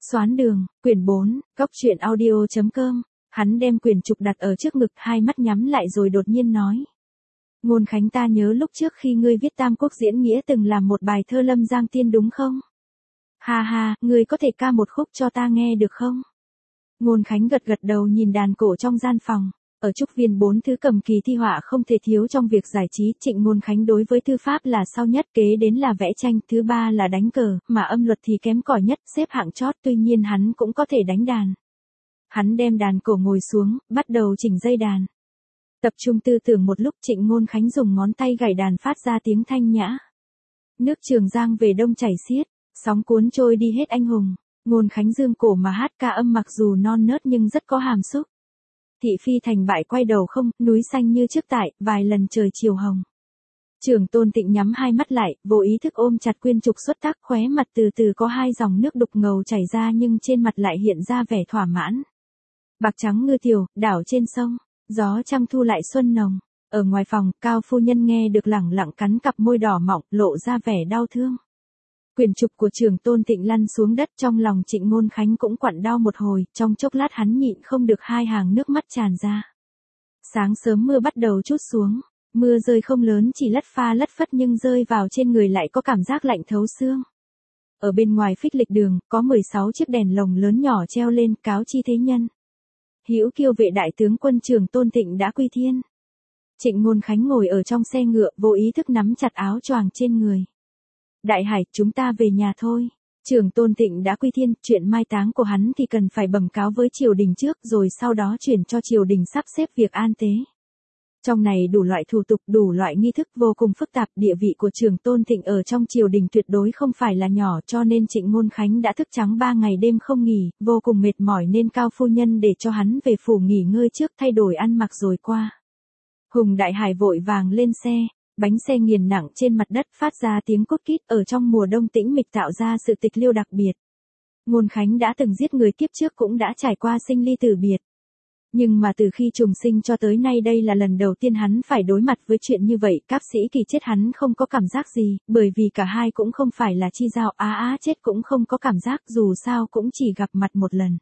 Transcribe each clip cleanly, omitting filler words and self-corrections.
Xoán đường, quyển 4, góc truyện audio.com. Hắn đem quyển trục đặt ở trước ngực, hai mắt nhắm lại rồi đột nhiên nói. Ngôn Khánh, ta nhớ lúc trước khi ngươi viết Tam Quốc diễn nghĩa từng làm một bài thơ Lâm Giang Tiên đúng không? Ha ha, ngươi có thể ca một khúc cho ta nghe được không? Ngôn Khánh gật gật đầu nhìn đàn cổ trong gian phòng. Ở Trúc Viên 4 thứ cầm kỳ thi họa không thể thiếu trong việc giải trí. Trịnh Ngôn Khánh đối với thư pháp là sau nhất, kế đến là vẽ tranh, thứ ba là đánh cờ, mà âm luật thì kém cỏi nhất, xếp hạng chót, tuy nhiên hắn cũng có thể đánh đàn. Hắn đem đàn cổ ngồi xuống, bắt đầu chỉnh dây đàn. Tập trung tư tưởng một lúc, Trịnh Ngôn Khánh dùng ngón tay gảy đàn phát ra tiếng thanh nhã. Nước Trường Giang về đông chảy xiết, sóng cuốn trôi đi hết anh hùng. Ngôn Khánh dương cổ mà hát ca âm, mặc dù non nớt nhưng rất có hàm xúc. Thị phi thành bại quay đầu không, núi xanh như trước tại, vài lần trời chiều hồng. Trường Tôn Tịnh nhắm hai mắt lại, vô ý thức ôm chặt quyển trục xuất tác, khóe mặt từ từ có hai dòng nước đục ngầu chảy ra, nhưng trên mặt lại hiện ra vẻ thỏa mãn. Bạc trắng ngư tiểu, đảo trên sông, gió trăng thu lại xuân nồng. Ở ngoài phòng, Cao phu nhân nghe được lẳng lặng cắn cặp môi đỏ mọng, lộ ra vẻ đau thương. Quyển trục của Trường Tôn Tịnh lăn xuống đất, trong lòng Trịnh Ngôn Khánh cũng quặn đau một hồi, trong chốc lát hắn nhịn không được hai hàng nước mắt tràn ra. Sáng sớm mưa bắt đầu trút xuống, mưa rơi không lớn, chỉ lất pha lất phất, nhưng rơi vào trên người lại có cảm giác lạnh thấu xương. Ở bên ngoài Phích Lịch Đường, có 16 chiếc đèn lồng lớn nhỏ treo lên, cáo chi thế nhân. Hữu Kiêu vệ đại tướng quân Trường Tôn Tịnh đã quy thiên. Trịnh Ngôn Khánh ngồi ở trong xe ngựa, vô ý thức nắm chặt áo choàng trên người. Đại Hải, chúng ta về nhà thôi. Trường Tôn Tịnh đã quy thiên, chuyện mai táng của hắn thì cần phải bẩm cáo với triều đình trước, rồi sau đó chuyển cho triều đình sắp xếp việc an tế. Trong này đủ loại thủ tục, đủ loại nghi thức vô cùng phức tạp, địa vị của Trường Tôn Tịnh ở trong triều đình tuyệt đối không phải là nhỏ, cho nên Trịnh Ngôn Khánh đã thức trắng 3 ngày đêm không nghỉ, vô cùng mệt mỏi nên Cao phu nhân để cho hắn về phủ nghỉ ngơi trước, thay đổi ăn mặc rồi qua. Hùng Đại Hải vội vàng lên xe. Bánh xe nghiền nặng trên mặt đất phát ra tiếng cốt kít, ở trong mùa đông tĩnh mịch tạo ra sự tịch liêu đặc biệt. Ngôn Khánh đã từng giết người, kiếp trước cũng đã trải qua sinh ly tử biệt. Nhưng mà từ khi trùng sinh cho tới nay đây là lần đầu tiên hắn phải đối mặt với chuyện như vậy. Cáp Sĩ Kỳ chết hắn không có cảm giác gì, bởi vì cả hai cũng không phải là chi giao. Á chết cũng không có cảm giác, dù sao cũng chỉ gặp mặt một lần.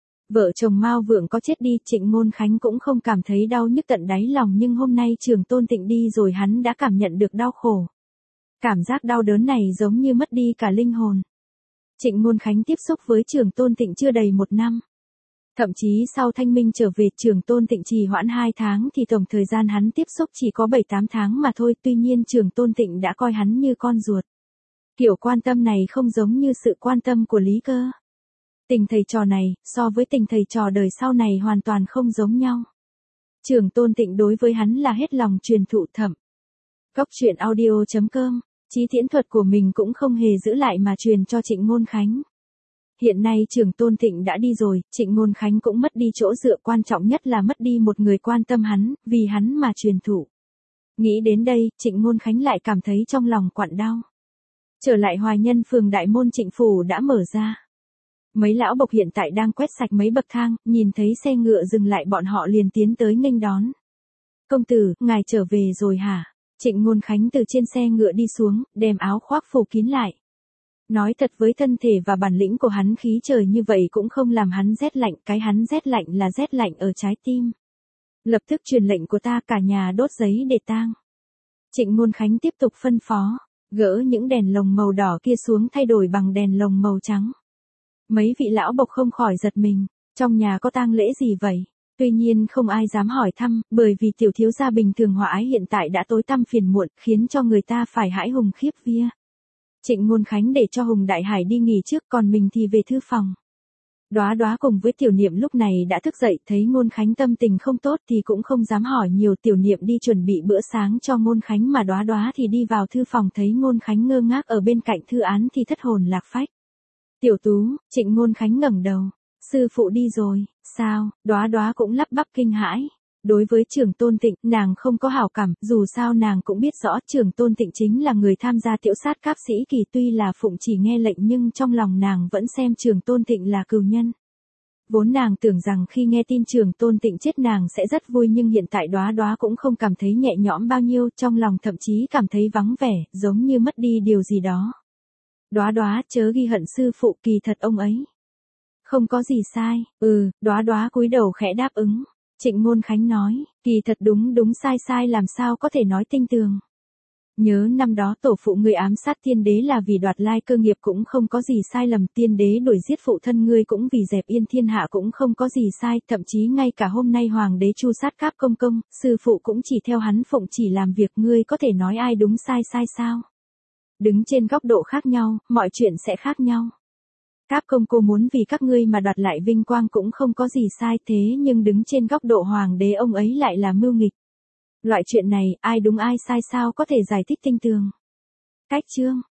Vợ chồng Mao Vượng có chết đi, Trịnh Ngôn Khánh cũng không cảm thấy đau nhức tận đáy lòng, nhưng hôm nay Trường Tôn Tịnh đi rồi hắn đã cảm nhận được đau khổ. Cảm giác đau đớn này giống như mất đi cả linh hồn. Trịnh Ngôn Khánh tiếp xúc với Trường Tôn Tịnh chưa đầy 1 năm. Thậm chí sau Thanh Minh trở về, Trường Tôn Tịnh trì hoãn 2 tháng thì tổng thời gian hắn tiếp xúc chỉ có 7-8 tháng mà thôi, tuy nhiên Trường Tôn Tịnh đã coi hắn như con ruột. Kiểu quan tâm này không giống như sự quan tâm của Lý Cơ. Tình thầy trò này, so với tình thầy trò đời sau này hoàn toàn không giống nhau. Trường Tôn Tịnh đối với hắn là hết lòng truyền thụ thậm. Góc truyện audio.com, trí thiễn thuật của mình cũng không hề giữ lại mà truyền cho Trịnh Ngôn Khánh. Hiện nay Trường Tôn Tịnh đã đi rồi, Trịnh Ngôn Khánh cũng mất đi chỗ dựa, quan trọng nhất là mất đi một người quan tâm hắn, vì hắn mà truyền thụ. Nghĩ đến đây, Trịnh Ngôn Khánh lại cảm thấy trong lòng quặn đau. Trở lại Hoài Nhân phường đại môn Trịnh phủ đã mở ra. Mấy lão bộc hiện tại đang quét sạch mấy bậc thang, nhìn thấy xe ngựa dừng lại bọn họ liền tiến tới nghênh đón. Công tử, ngài trở về rồi hả? Trịnh Ngôn Khánh từ trên xe ngựa đi xuống, đem áo khoác phủ kín lại. Nói thật, với thân thể và bản lĩnh của hắn, khí trời như vậy cũng không làm hắn rét lạnh, cái hắn rét lạnh là rét lạnh ở trái tim. Lập tức truyền lệnh của ta, cả nhà đốt giấy để tang. Trịnh Ngôn Khánh tiếp tục phân phó, gỡ những đèn lồng màu đỏ kia xuống thay đổi bằng đèn lồng màu trắng. Mấy vị lão bộc không khỏi giật mình, trong nhà có tang lễ gì vậy? Tuy nhiên không ai dám hỏi thăm, bởi vì tiểu thiếu gia bình thường hòa ái hiện tại đã tối tăm phiền muộn, khiến cho người ta phải hãi hùng khiếp vía. Trịnh Ngôn Khánh để cho Hùng Đại Hải đi nghỉ trước, còn mình thì về thư phòng. Đóa Đóa cùng với Tiểu Niệm lúc này đã thức dậy, thấy Ngôn Khánh tâm tình không tốt thì cũng không dám hỏi nhiều. Tiểu Niệm đi chuẩn bị bữa sáng cho Ngôn Khánh, mà Đóa Đóa thì đi vào thư phòng thấy Ngôn Khánh ngơ ngác ở bên cạnh thư án thì thất hồn lạc phách. Tiểu Tú, Trịnh Ngôn Khánh ngẩng đầu, sư phụ đi rồi, sao? Đóa Đóa cũng lắp bắp kinh hãi. Đối với Trường Tôn Tịnh, nàng không có hảo cảm, dù sao nàng cũng biết rõ Trường Tôn Tịnh chính là người tham gia tiễu sát Cáp Sĩ Kỳ, tuy là phụng chỉ nghe lệnh nhưng trong lòng nàng vẫn xem Trường Tôn Tịnh là cừu nhân. Vốn nàng tưởng rằng khi nghe tin Trường Tôn Tịnh chết nàng sẽ rất vui, nhưng hiện tại Đóa Đóa cũng không cảm thấy nhẹ nhõm bao nhiêu, trong lòng thậm chí cảm thấy vắng vẻ, giống như mất đi điều gì đó. Đóa Đóa, chớ ghi hận sư phụ, kỳ thật ông ấy Không có gì sai, Đóa Đóa cúi đầu khẽ đáp ứng. Trịnh Ngôn Khánh nói, kỳ thật đúng sai sai làm sao có thể nói tinh tường. Nhớ năm đó tổ phụ ngươi ám sát tiên đế là vì đoạt lai cơ nghiệp cũng không có gì sai lầm, tiên đế đuổi giết phụ thân ngươi cũng vì dẹp yên thiên hạ cũng không có gì sai, thậm chí ngay cả hôm nay hoàng đế chu sát Cáp công công, sư phụ cũng chỉ theo hắn phụng chỉ làm việc, ngươi có thể nói ai đúng sai sai sao? Đứng trên góc độ khác nhau, mọi chuyện sẽ khác nhau. Cáp công cô muốn vì các ngươi mà đoạt lại vinh quang cũng không có gì sai, thế nhưng đứng trên góc độ hoàng đế ông ấy lại là mưu nghịch. Loại chuyện này, ai đúng ai sai sao có thể giải thích tinh tường. Cách chương